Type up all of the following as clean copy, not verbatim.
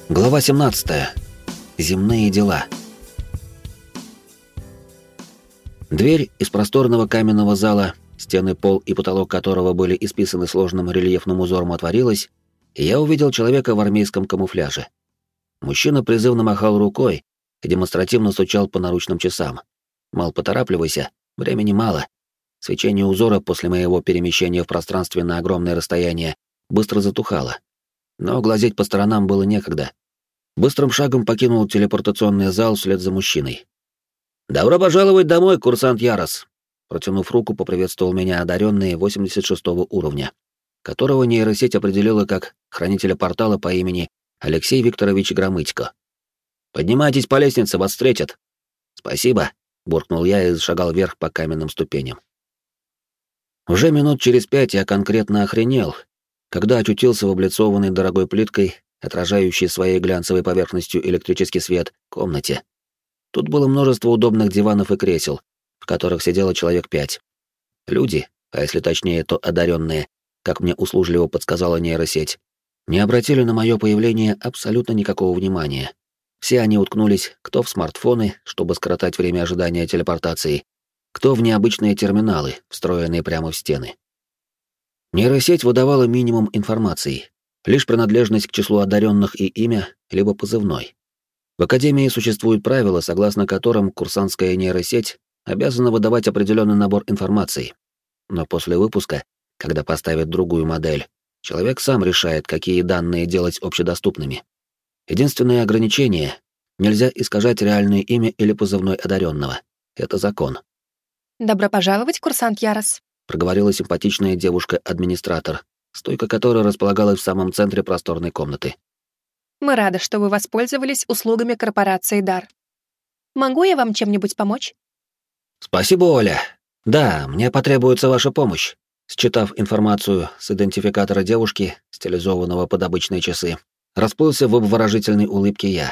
Глава 17. Земные дела. Дверь из просторного каменного зала, стены, пол и потолок которого были исписаны сложным рельефным узором, отворилась, и я увидел человека в армейском камуфляже. Мужчина призывно махал рукой и демонстративно стучал по наручным часам. Мол, поторапливайся, времени мало. Свечение узора после моего перемещения в пространстве на огромное расстояние быстро затухало. Но глазеть по сторонам было некогда. Быстрым шагом покинул телепортационный зал вслед за мужчиной. «Добро пожаловать домой, курсант Ярос!» Протянув руку, поприветствовал меня одаренный 86-го уровня, которого нейросеть определила как хранителя портала по имени Алексей Викторович Громыдько. «Поднимайтесь по лестнице, вас встретят!» «Спасибо!» — буркнул я и зашагал вверх по каменным ступеням. Уже минут через 5 я конкретно охренел, когда очутился в облицованной дорогой плиткой, отражающей своей глянцевой поверхностью электрический свет, комнате. Тут было множество удобных диванов и кресел, в которых сидело человек 5. Люди, а если точнее, то одаренные, как мне услужливо подсказала нейросеть, не обратили на мое появление абсолютно никакого внимания. Все они уткнулись кто в смартфоны, чтобы скоротать время ожидания телепортации, кто в необычные терминалы, встроенные прямо в стены. Нейросеть выдавала минимум информации, лишь принадлежность к числу одаренных и имя, либо позывной. В Академии существуют правила, согласно которым курсантская нейросеть обязана выдавать определенный набор информации. Но после выпуска, когда поставят другую модель, человек сам решает, какие данные делать общедоступными. Единственное ограничение — нельзя искажать реальное имя или позывной одаренного. Это закон. «Добро пожаловать, курсант Ярос», — проговорила симпатичная девушка-администратор, стойка которой располагалась в самом центре просторной комнаты. «Мы рады, что вы воспользовались услугами корпорации «Дар». Могу я вам чем-нибудь помочь?» «Спасибо, Оля. Да, мне потребуется ваша помощь». Считав информацию с идентификатора девушки, стилизованного под обычные часы, расплылся в обворожительной улыбке я.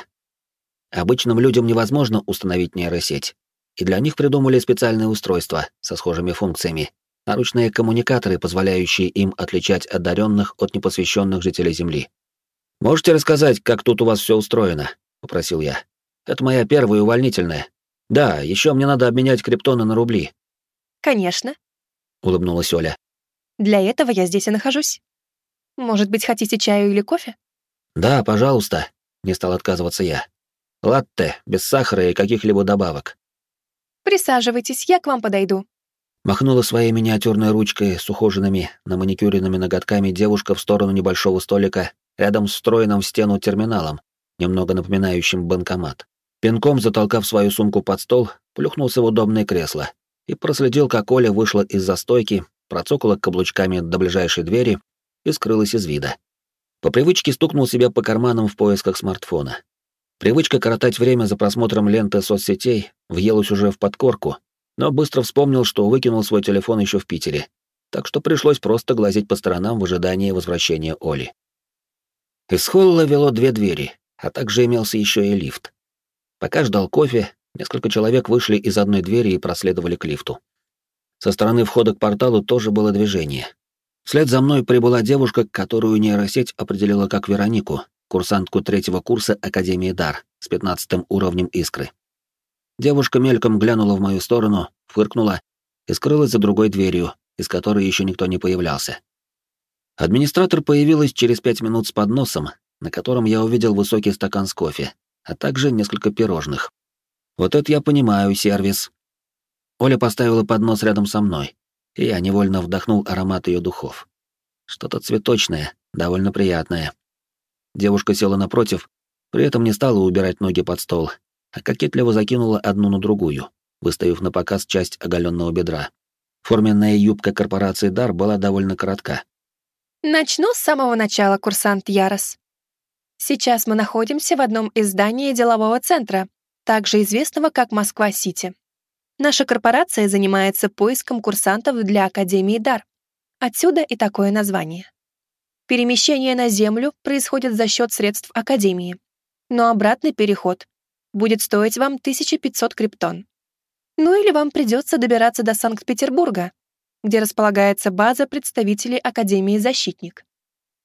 Обычным людям невозможно установить нейросеть, и для них придумали специальные устройства со схожими функциями, наручные коммуникаторы, позволяющие им отличать одаренных от непосвященных жителей Земли. «Можете рассказать, как тут у вас все устроено?» — попросил я. «Это моя первая увольнительная. Да, еще мне надо обменять криптоны на рубли». «Конечно», — улыбнулась Оля. «Для этого я здесь и нахожусь. Может быть, хотите чаю или кофе?» «Да, пожалуйста», — не стал отказываться я. «Латте, без сахара и каких-либо добавок». «Присаживайтесь, я к вам подойду». Махнула своей миниатюрной ручкой с ухоженными, наманикюренными ноготками девушка в сторону небольшого столика рядом с встроенным в стену терминалом, немного напоминающим банкомат. Пинком затолкав свою сумку под стол, плюхнулся в удобное кресло и проследил, как Оля вышла из-за стойки, процокала каблучками до ближайшей двери и скрылась из вида. По привычке стукнул себя по карманам в поисках смартфона. Привычка коротать время за просмотром ленты соцсетей въелась уже в подкорку, но быстро вспомнил, что выкинул свой телефон еще в Питере, так что пришлось просто глазеть по сторонам в ожидании возвращения Оли. Из холла вело 2 двери, а также имелся еще и лифт. Пока ждал кофе, несколько человек вышли из одной двери и проследовали к лифту. Со стороны входа к порталу тоже было движение. Вслед за мной прибыла девушка, которую нейросеть определила как Веронику, курсантку 3-го курса Академии Дар с 15-м уровнем искры. Девушка мельком глянула в мою сторону, фыркнула и скрылась за другой дверью, из которой еще никто не появлялся. Администратор появилась через 5 минут с подносом, на котором я увидел высокий стакан с кофе, а также несколько пирожных. Вот это я понимаю, сервис. Оля поставила поднос рядом со мной, и я невольно вдохнул аромат ее духов. Что-то цветочное, довольно приятное. Девушка села напротив, при этом не стала убирать ноги под стол, а кокетливо закинула одну на другую, выставив на показ часть оголенного бедра. Форменная юбка корпорации «Дар» была довольно коротка. Начну с самого начала, курсант Ярос. Сейчас мы находимся в одном из зданий делового центра, также известного как Москва-Сити. Наша корпорация занимается поиском курсантов для Академии Дар. Отсюда и такое название. Перемещение на Землю происходит за счет средств Академии, но обратный переход будет стоить вам 1500 криптон. Ну или вам придется добираться до Санкт-Петербурга, где располагается база представителей Академии Защитник.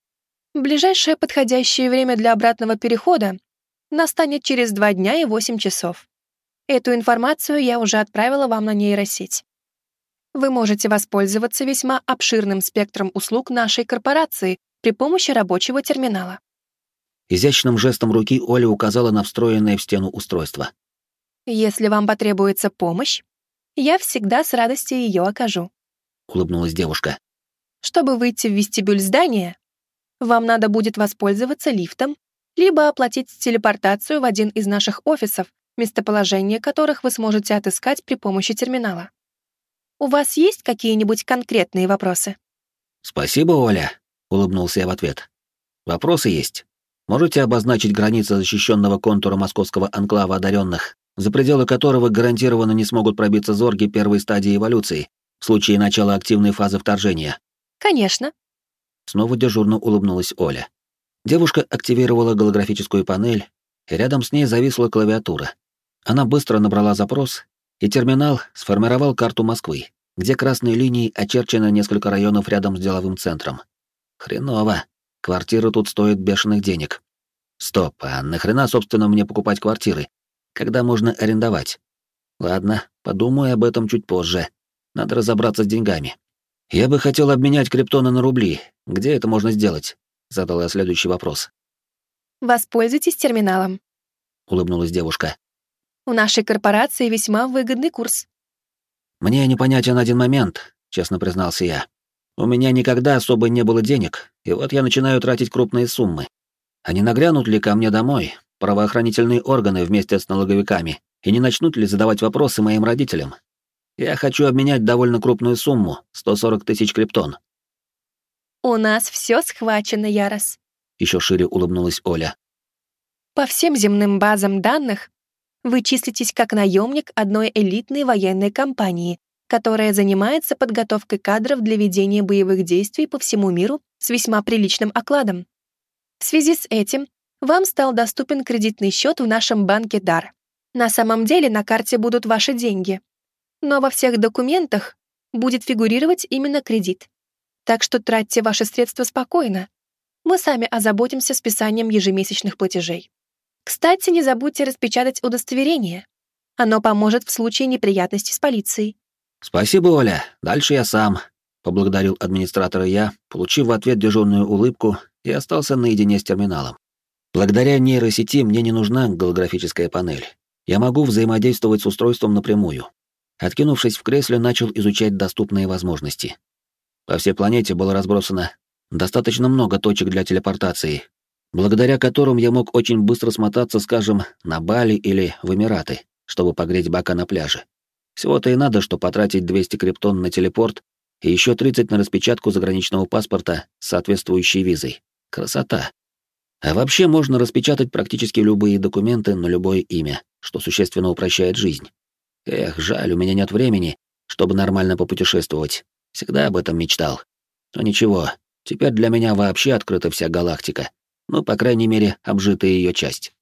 Ближайшее подходящее время для обратного перехода настанет через 2 дня и 8 часов. Эту информацию я уже отправила вам на нейросеть. Вы можете воспользоваться весьма обширным спектром услуг нашей корпорации при помощи рабочего терминала. Изящным жестом руки Оля указала на встроенное в стену устройство. Если вам потребуется помощь, я всегда с радостью ее окажу. Улыбнулась девушка. Чтобы выйти в вестибюль здания, вам надо будет воспользоваться лифтом, либо оплатить телепортацию в один из наших офисов, местоположение которых вы сможете отыскать при помощи терминала. У вас есть какие-нибудь конкретные вопросы? Спасибо, Оля, улыбнулся я в ответ. Вопросы есть. Можете обозначить границы защищенного контура московского анклава одаренных, за пределы которого гарантированно не смогут пробиться зорги первой стадии эволюции в случае начала активной фазы вторжения? Конечно. Снова дежурно улыбнулась Оля. Девушка активировала голографическую панель, и рядом с ней зависла клавиатура. Она быстро набрала запрос, и терминал сформировал карту Москвы, где красной линией очерчено несколько районов рядом с деловым центром. Хреново. Квартира тут стоит бешеных денег. Стоп, а нахрена, собственно, мне покупать квартиры, когда можно арендовать? Ладно, подумаю об этом чуть позже. Надо разобраться с деньгами. Я бы хотел обменять криптоны на рубли. Где это можно сделать? Задала я следующий вопрос. Воспользуйтесь терминалом. Улыбнулась девушка. У нашей корпорации весьма выгодный курс. Мне непонятен один момент, честно признался я. У меня никогда особо не было денег, и вот я начинаю тратить крупные суммы. А не нагрянут ли ко мне домой правоохранительные органы вместе с налоговиками и не начнут ли задавать вопросы моим родителям? Я хочу обменять довольно крупную сумму, 140 тысяч криптон. У нас все схвачено, Ярос. Еще шире улыбнулась Оля. По всем земным базам данных вы числитесь как наемник одной элитной военной компании, которая занимается подготовкой кадров для ведения боевых действий по всему миру с весьма приличным окладом. В связи с этим вам стал доступен кредитный счет в нашем банке Дар. На самом деле на карте будут ваши деньги, но во всех документах будет фигурировать именно кредит. Так что тратьте ваши средства спокойно. Мы сами озаботимся списанием ежемесячных платежей. Кстати, не забудьте распечатать удостоверение. Оно поможет в случае неприятностей с полицией. Спасибо, Оля. Дальше я сам. Поблагодарил администратора я, получив в ответ дежурную улыбку, и остался наедине с терминалом. Благодаря нейросети мне не нужна голографическая панель. Я могу взаимодействовать с устройством напрямую. Откинувшись в кресле, начал изучать доступные возможности. По всей планете было разбросано достаточно много точек для телепортации, благодаря которым я мог очень быстро смотаться, скажем, на Бали или в Эмираты, чтобы погреть бока на пляже. Всего-то и надо, что потратить 200 криптон на телепорт и еще 30 на распечатку заграничного паспорта с соответствующей визой. Красота. А вообще можно распечатать практически любые документы на любое имя, что существенно упрощает жизнь. Эх, жаль, у меня нет времени, чтобы нормально попутешествовать. Всегда об этом мечтал. Но ничего, теперь для меня вообще открыта вся галактика. Ну, по крайней мере, обжитая ее часть.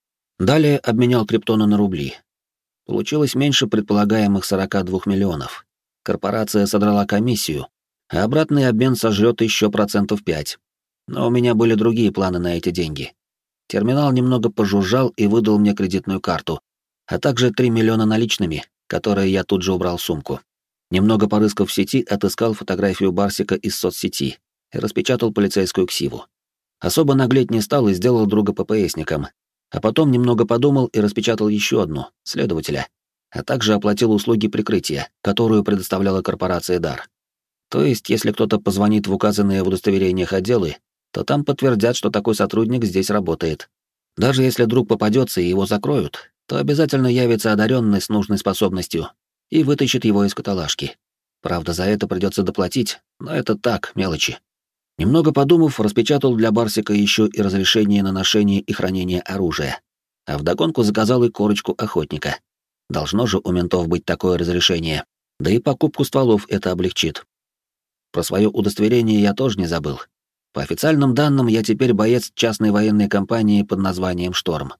Далее обменял криптоны на рубли. Получилось меньше предполагаемых 42 миллионов. Корпорация содрала комиссию, а обратный обмен сожрет еще 5%. Но у меня были другие планы на эти деньги. Терминал немного пожужжал и выдал мне кредитную карту, а также 3 миллиона наличными, которые я тут же убрал в сумку. Немного порыскав в сети, отыскал фотографию Барсика из соцсети и распечатал полицейскую ксиву. Особо наглеть не стал и сделал друга ППСником, а потом немного подумал и распечатал еще одну, следователя, а также оплатил услуги прикрытия, которую предоставляла корпорация Дар. То есть, если кто-то позвонит в указанные в удостоверениях отделы, то там подтвердят, что такой сотрудник здесь работает. Даже если друг попадется и его закроют, то обязательно явится одаренный с нужной способностью и вытащит его из каталажки. Правда, за это придется доплатить, но это так, мелочи. Немного подумав, распечатал для Барсика еще и разрешение на ношение и хранение оружия, а вдогонку заказал и корочку охотника. Должно же у ментов быть такое разрешение, да и покупку стволов это облегчит. Про свое удостоверение я тоже не забыл. По официальным данным, я теперь боец частной военной компании под названием «Шторм».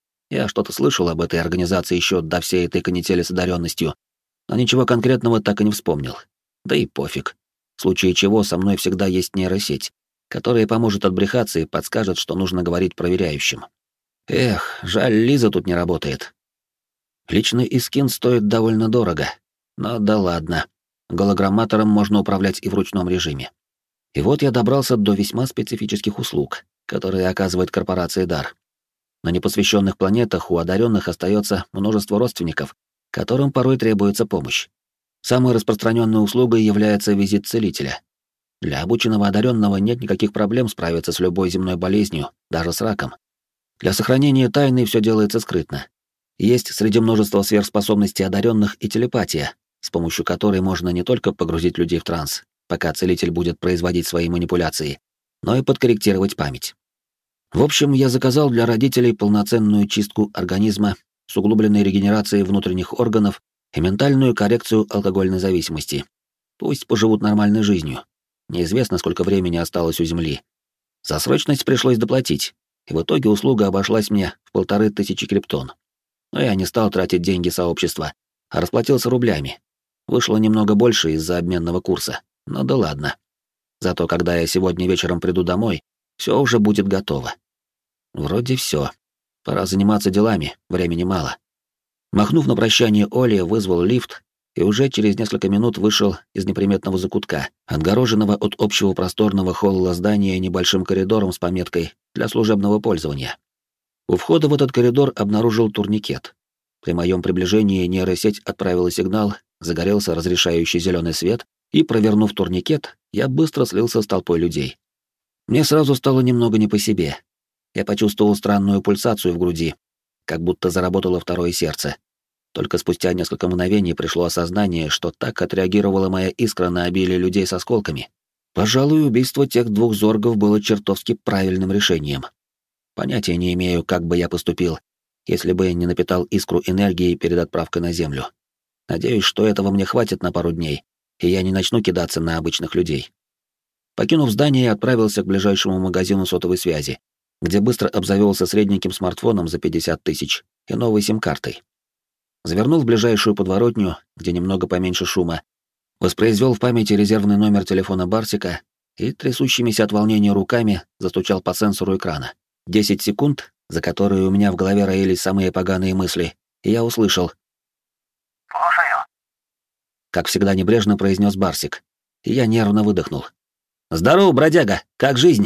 Я что-то слышал об этой организации еще до всей этой канители с одаренностью, но ничего конкретного так и не вспомнил. Да и пофиг. В случае чего со мной всегда есть нейросеть, которая поможет отбрехаться и подскажет, что нужно говорить проверяющим. Эх, жаль, Лиза тут не работает. Личный искин стоит довольно дорого, но да ладно. Голограмматором можно управлять и в ручном режиме. И вот я добрался до весьма специфических услуг, которые оказывает корпорация Дар. На непосвященных планетах у одаренных остается множество родственников, которым порой требуется помощь. Самой распространенной услугой является визит целителя. Для обученного одаренного нет никаких проблем справиться с любой земной болезнью, даже с раком. Для сохранения тайны все делается скрытно. Есть среди множества сверхспособностей одаренных и телепатия, с помощью которой можно не только погрузить людей в транс, пока целитель будет производить свои манипуляции, но и подкорректировать память. В общем, я заказал для родителей полноценную чистку организма с углубленной регенерацией внутренних органов и ментальную коррекцию алкогольной зависимости. Пусть поживут нормальной жизнью. Неизвестно, сколько времени осталось у Земли. За срочность пришлось доплатить, и в итоге услуга обошлась мне в 1500 криптон. Но я не стал тратить деньги сообщества, а расплатился рублями. Вышло немного больше из-за обменного курса, но да ладно. Зато когда я сегодня вечером приду домой, все уже будет готово. Вроде все. Пора заниматься делами, времени мало. Махнув на прощание Оле, вызвал лифт и уже через несколько минут вышел из неприметного закутка, отгороженного от общего просторного холла здания небольшим коридором с пометкой «Для служебного пользования». У входа в этот коридор обнаружил турникет. При моем приближении нейросеть отправила сигнал, загорелся разрешающий зеленый свет, и, провернув турникет, я быстро слился с толпой людей. Мне сразу стало немного не по себе. Я почувствовал странную пульсацию в груди, как будто заработало второе сердце. Только спустя несколько мгновений пришло осознание, что так отреагировала моя искра на обилие людей с осколками. Пожалуй, убийство тех двух зоргов было чертовски правильным решением. Понятия не имею, как бы я поступил, если бы не напитал искру энергией перед отправкой на Землю. Надеюсь, что этого мне хватит на пару дней, и я не начну кидаться на обычных людей. Покинув здание, отправился к ближайшему магазину сотовой связи, где быстро обзавелся средненьким смартфоном за 50 тысяч и новой сим-картой. Завернул в ближайшую подворотню, где немного поменьше шума, воспроизвел в памяти резервный номер телефона Барсика и трясущимися от волнения руками застучал по сенсору экрана. 10 секунд, за которые у меня в голове роились самые поганые мысли, и я услышал. «Слушаю», как всегда небрежно произнес Барсик, и я нервно выдохнул. «Здорово, бродяга, как жизнь?»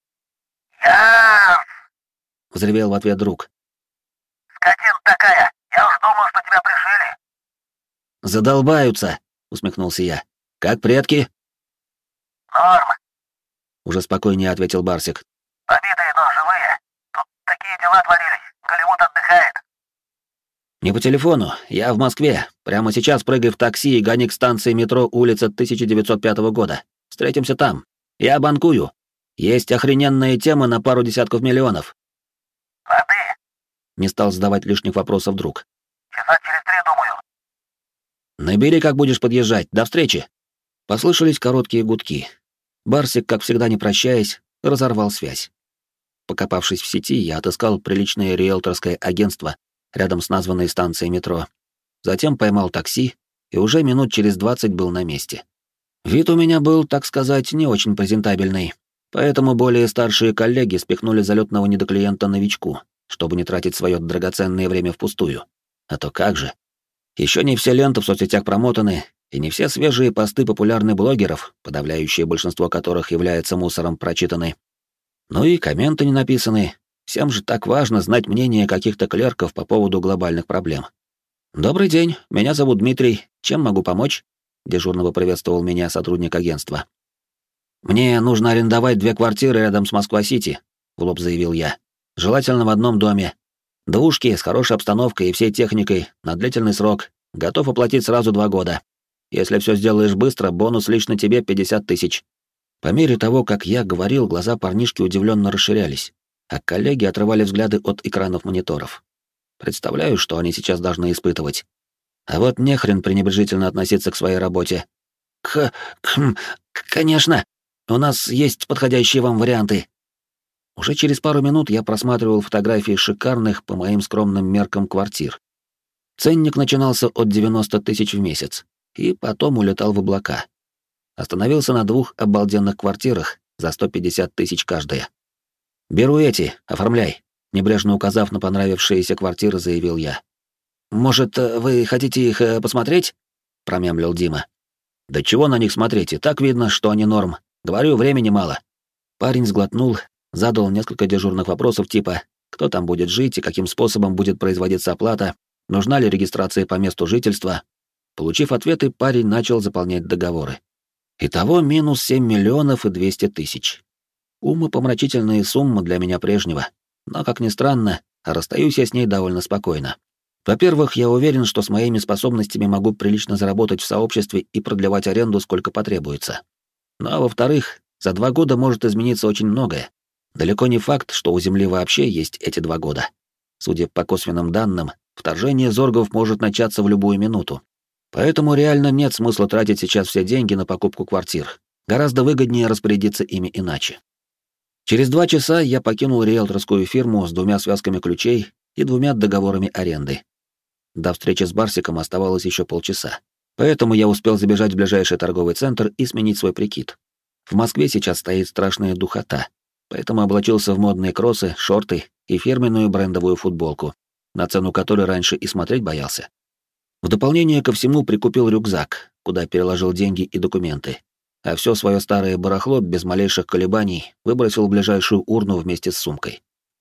«Я...» — взревел в ответ друг. «Скотина такая! Я уж думал, что тебя пришили!» «Задолбаются!» — усмехнулся я. «Как предки?» «Норм. Уже спокойнее ответил Барсик. Побитые, но живые. Тут такие дела творились. Голливуд отдыхает». «Не по телефону. Я в Москве. Прямо сейчас прыгай в такси и гони к станции метро улица 1905 года. Встретимся там. Я банкую. Есть охрененные темы на пару десятков миллионов». «Лады. Не стал задавать лишних вопросов друг. Часа через 3, думаю». «Набери, как будешь подъезжать. До встречи!» Послышались короткие гудки. Барсик, как всегда не прощаясь, разорвал связь. Покопавшись в сети, я отыскал приличное риэлторское агентство рядом с названной станцией метро. Затем поймал такси и уже минут через 20 был на месте. Вид у меня был, так сказать, не очень презентабельный, поэтому более старшие коллеги спихнули залетного недоклиента новичку, чтобы не тратить свое драгоценное время впустую. А то как же. Еще не все ленты в соцсетях промотаны, и не все свежие посты популярных блогеров, подавляющее большинство которых является мусором, прочитаны. Ну и комменты не написаны. Всем же так важно знать мнение каких-то клерков по поводу глобальных проблем. «Добрый день, меня зовут Дмитрий. Чем могу помочь?» — дежурно поприветствовал меня сотрудник агентства. «Мне нужно арендовать 2 квартиры рядом с Москва-Сити», — в лоб заявил я. «Желательно в одном доме. Двушки с хорошей обстановкой и всей техникой на длительный срок. Готов оплатить сразу 2 года. Если все сделаешь быстро, бонус лично тебе 50 тысяч». По мере того, как я говорил, глаза парнишки удивленно расширялись, а коллеги отрывали взгляды от экранов мониторов. Представляю, что они сейчас должны испытывать. А вот нехрен пренебрежительно относиться к своей работе. Конечно, у нас есть подходящие вам варианты». Уже через пару минут я просматривал фотографии шикарных, по моим скромным меркам, квартир. Ценник начинался от 90 тысяч в месяц, и потом улетал в облака. Остановился на 2 обалденных квартирах, за 150 тысяч каждая. «Беру эти, оформляй», — небрежно указав на понравившиеся квартиры, заявил я. «Может, вы хотите их посмотреть?» — промямлил Дима. «Да чего на них смотреть, и так видно, что они норм. Говорю, времени мало». Парень сглотнул, задал несколько дежурных вопросов типа «кто там будет жить и каким способом будет производиться оплата, нужна ли регистрация по месту жительства». Получив ответы, парень начал заполнять договоры. Итого минус 7 миллионов и 200 тысяч. Умопомрачительные суммы для меня прежнего, но, как ни странно, расстаюсь я с ней довольно спокойно. Во-первых, я уверен, что с моими способностями могу прилично заработать в сообществе и продлевать аренду сколько потребуется. Ну а во-вторых, за 2 года может измениться очень многое. Далеко не факт, что у Земли вообще есть эти 2 года. Судя по косвенным данным, вторжение зоргов может начаться в любую минуту. Поэтому реально нет смысла тратить сейчас все деньги на покупку квартир. Гораздо выгоднее распорядиться ими иначе. Через 2 часа я покинул риэлторскую фирму с 2 связками ключей и 2 договорами аренды. До встречи с Барсиком оставалось еще полчаса. Поэтому я успел забежать в ближайший торговый центр и сменить свой прикид. В Москве сейчас стоит страшная духота, поэтому облачился в модные кроссы, шорты и фирменную брендовую футболку, на цену которой раньше и смотреть боялся. В дополнение ко всему прикупил рюкзак, куда переложил деньги и документы, а все свое старое барахло без малейших колебаний выбросил в ближайшую урну вместе с сумкой.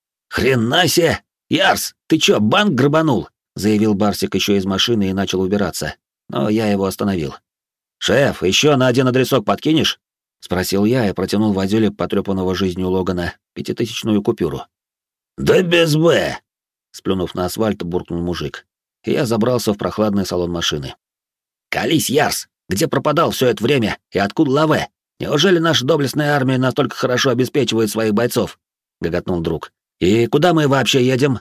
«Хрена себе! Ярс, ты чё, банк грабанул?» — заявил Барсик еще из машины и начал убираться, но я его остановил. «Шеф, еще на 1 адресок подкинешь?» — спросил я и протянул Вадюле потрепанного жизнью Логана 5000-ную купюру. «Да без «Б», — сплюнув на асфальт, буркнул мужик. И я забрался в прохладный салон машины. «Колись, Ярс! Где пропадал все это время и откуда лаве? Неужели наша доблестная армия настолько хорошо обеспечивает своих бойцов?» — гоготнул друг. «И куда мы вообще едем?»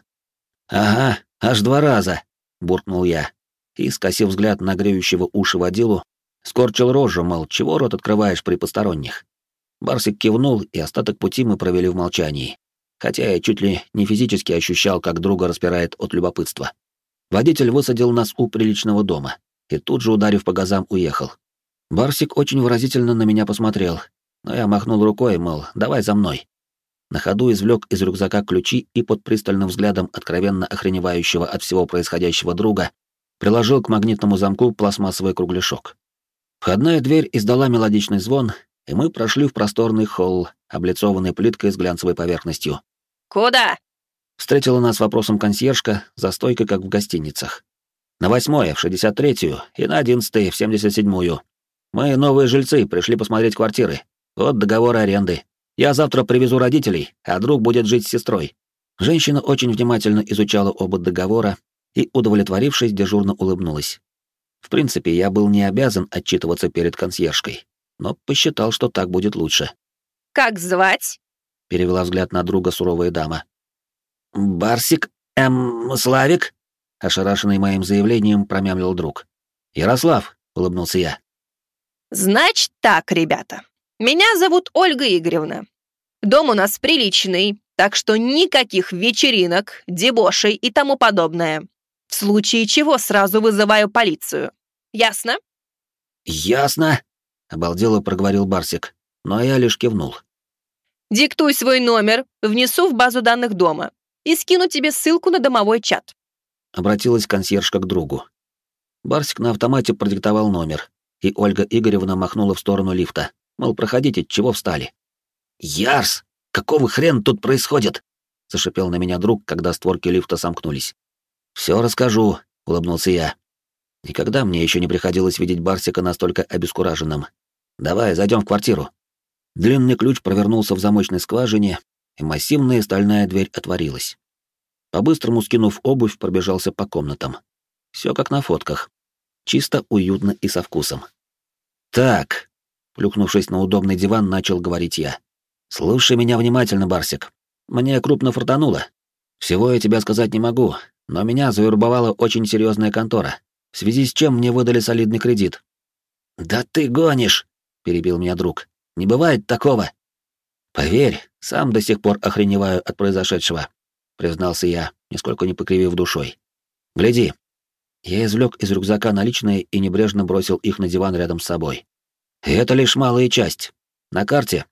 «Ага, аж 2 раза», — буркнул я. И, скосив взгляд на греющего уши водилу, скорчил рожу, мол, чего рот открываешь при посторонних. Барсик кивнул, и остаток пути мы провели в молчании. Хотя я чуть ли не физически ощущал, как друга распирает от любопытства. Водитель высадил нас у приличного дома и тут же, ударив по газам, уехал. Барсик очень выразительно на меня посмотрел, но я махнул рукой, мол, давай за мной. На ходу извлек из рюкзака ключи и под пристальным взглядом откровенно охреневающего от всего происходящего друга приложил к магнитному замку пластмассовый кругляшок. Входная дверь издала мелодичный звон, и мы прошли в просторный холл, облицованный плиткой с глянцевой поверхностью. «Куда?» Встретила нас вопросом консьержка, за стойкой, как в гостиницах. «На 8-е, в 63-ю, и на 11-е, в 77-ю. Мы, новые жильцы, пришли посмотреть квартиры. Вот договор аренды. Я завтра привезу родителей, а друг будет жить с сестрой». Женщина очень внимательно изучала оба договора и, удовлетворившись, дежурно улыбнулась. В принципе, я был не обязан отчитываться перед консьержкой, но посчитал, что так будет лучше. «Как звать?» — перевела взгляд на друга суровая дама. «Барсик, Славик?» — ошарашенный моим заявлением промямлил друг. «Ярослав», — улыбнулся я. «Значит так, ребята. Меня зовут Ольга Игоревна. Дом у нас приличный, так что никаких вечеринок, дебошей и тому подобное. В случае чего сразу вызываю полицию. Ясно?» «Ясно», — обалдело проговорил Барсик, но я лишь кивнул. «Диктуй свой номер, внесу в базу данных дома и скину тебе ссылку на домовой чат». Обратилась консьержка к другу. Барсик на автомате продиктовал номер, и Ольга Игоревна махнула в сторону лифта, мол, проходите, чего встали. «Ярс, какого хрена тут происходит?» — зашипел на меня друг, когда створки лифта сомкнулись. «Все расскажу», — улыбнулся я. Никогда мне еще не приходилось видеть Барсика настолько обескураженным. «Давай, зайдем в квартиру». Длинный ключ провернулся в замочной скважине, и массивная стальная дверь отворилась. По-быстрому скинув обувь, пробежался по комнатам. Все как на фотках. Чисто, уютно и со вкусом. «Так», — плюхнувшись на удобный диван, начал говорить я. «Слушай меня внимательно, Барсик. Мне крупно фартануло. Всего я тебе сказать не могу, но меня завербовала очень серьезная контора, в связи с чем мне выдали солидный кредит». «Да ты гонишь», — перебил меня друг. «Не бывает такого». «Поверь, сам до сих пор охреневаю от произошедшего», — признался я, нисколько не покривив душой. «Гляди». Я извлек из рюкзака наличные и небрежно бросил их на диван рядом с собой. И это лишь малая часть. На карте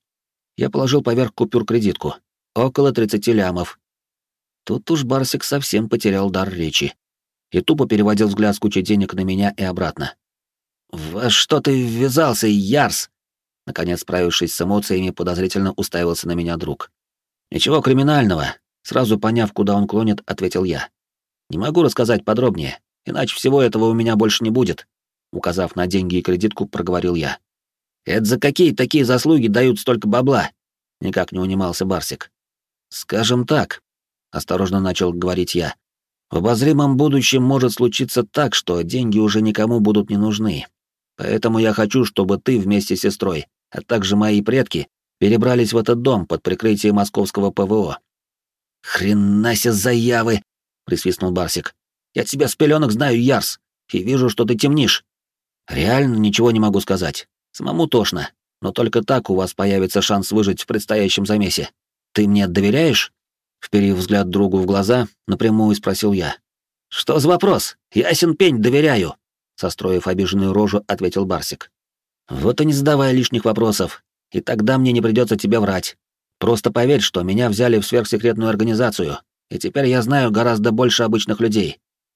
Я положил поверх купюр кредитку. Около 30 лямов. Тут уж Барсик совсем потерял дар речи и тупо переводил взгляд с кучи денег на меня и обратно. «Во что ты ввязался, Ярс?» Наконец, справившись с эмоциями, подозрительно уставился на меня друг. «Ничего криминального», сразу поняв, куда он клонит, ответил я. «Не могу рассказать подробнее, иначе всего этого у меня больше не будет», указав на деньги и кредитку, проговорил я. «Это за какие такие заслуги дают столько бабла?» Никак не унимался Барсик. «Скажем так», — осторожно начал говорить я, «в обозримом будущем может случиться так, что деньги уже никому будут не нужны. Поэтому я хочу, чтобы ты вместе с сестрой, а также мои предки, перебрались в этот дом под прикрытием московского ПВО». «Хрена себе заявы!» — присвистнул Барсик. «Я тебя с пеленок знаю, Ярс, и вижу, что ты темнишь». «Реально ничего не могу сказать. Самому тошно, но только так у вас появится шанс выжить в предстоящем замесе. Ты мне доверяешь?» Вперив взгляд другу в глаза, напрямую спросил я. «Что за вопрос? Ясен пень, доверяю!» Состроив обиженную рожу, ответил Барсик. «Вот и не задавай лишних вопросов, и тогда мне не придется тебе врать. Просто поверь, что меня взяли в сверхсекретную организацию, и теперь я знаю гораздо больше обычных людей».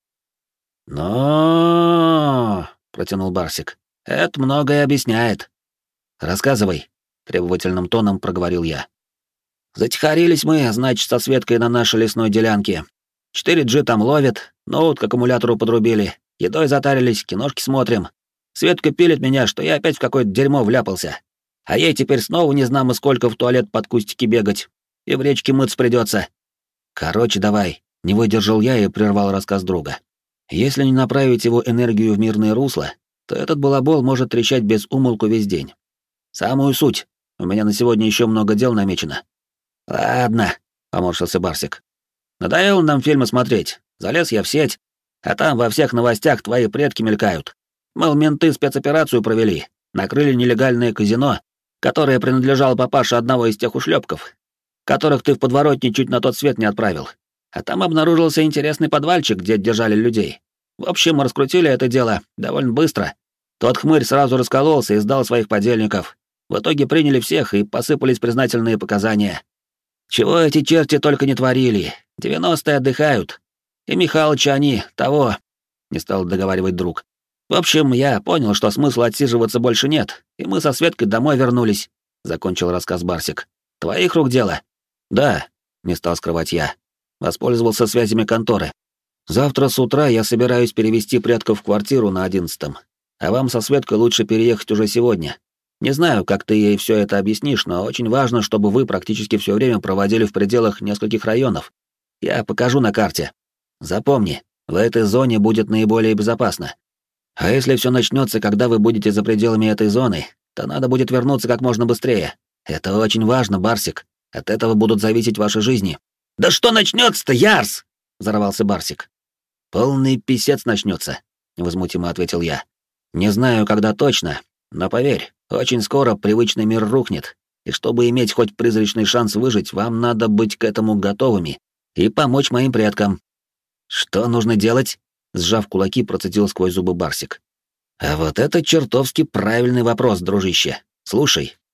«Но...» — протянул Барсик. «Это многое объясняет». «Рассказывай», — требовательным тоном проговорил я. «Затихарились мы, значит, со Светкой на нашей лесной делянке. 4G там ловит, ноут к аккумулятору подрубили, едой затарились, киношки смотрим. Светка пилит меня, что я опять в какое-то дерьмо вляпался. А ей теперь снова не знамо сколько в туалет под кустики бегать. И в речке мыться придется. Короче, давай», — не выдержал я и прервал рассказ друга. «Если не направить его энергию в мирное русло, то этот балабол может трещать без умолку весь день. Самую суть. У меня на сегодня еще много дел намечено». «Ладно», — поморщился Барсик. «Надоело нам фильмы смотреть. Залез я в сеть, а там во всех новостях твои предки мелькают. Мол, менты спецоперацию провели, накрыли нелегальное казино, которое принадлежало папаше одного из тех ушлепков, которых ты в подворотне чуть на тот свет не отправил. А там обнаружился интересный подвальчик, где держали людей. В общем, раскрутили это дело довольно быстро. Тот хмырь сразу раскололся и сдал своих подельников. В итоге приняли всех и посыпались признательные показания. Чего эти черти только не творили. 90-е отдыхают. И Михалыча они того, не стал договаривать друг. В общем, я понял, что смысла отсиживаться больше нет, и мы со Светкой домой вернулись, закончил рассказ Барсик. Твоих рук дело? Да, не стал скрывать я. Воспользовался связями конторы. Завтра с утра я собираюсь перевести предков в квартиру на 11-м. А вам со Светкой лучше переехать уже сегодня. Не знаю, как ты ей все это объяснишь, но очень важно, чтобы вы практически все время проводили в пределах нескольких районов. Я покажу на карте. Запомни, в этой зоне будет наиболее безопасно. А если все начнется, когда вы будете за пределами этой зоны, то надо будет вернуться как можно быстрее. Это очень важно, Барсик. От этого будут зависеть ваши жизни. «Да что начнется-то, Ярс?» — взорвался Барсик. «Полный писец начнется», — невозмутимо ответил я. «Не знаю, когда точно, но поверь, очень скоро привычный мир рухнет, и чтобы иметь хоть призрачный шанс выжить, вам надо быть к этому готовыми и помочь моим предкам». «Что нужно делать?» — сжав кулаки, процедил сквозь зубы Барсик. «А вот это чертовски правильный вопрос, дружище. Слушай,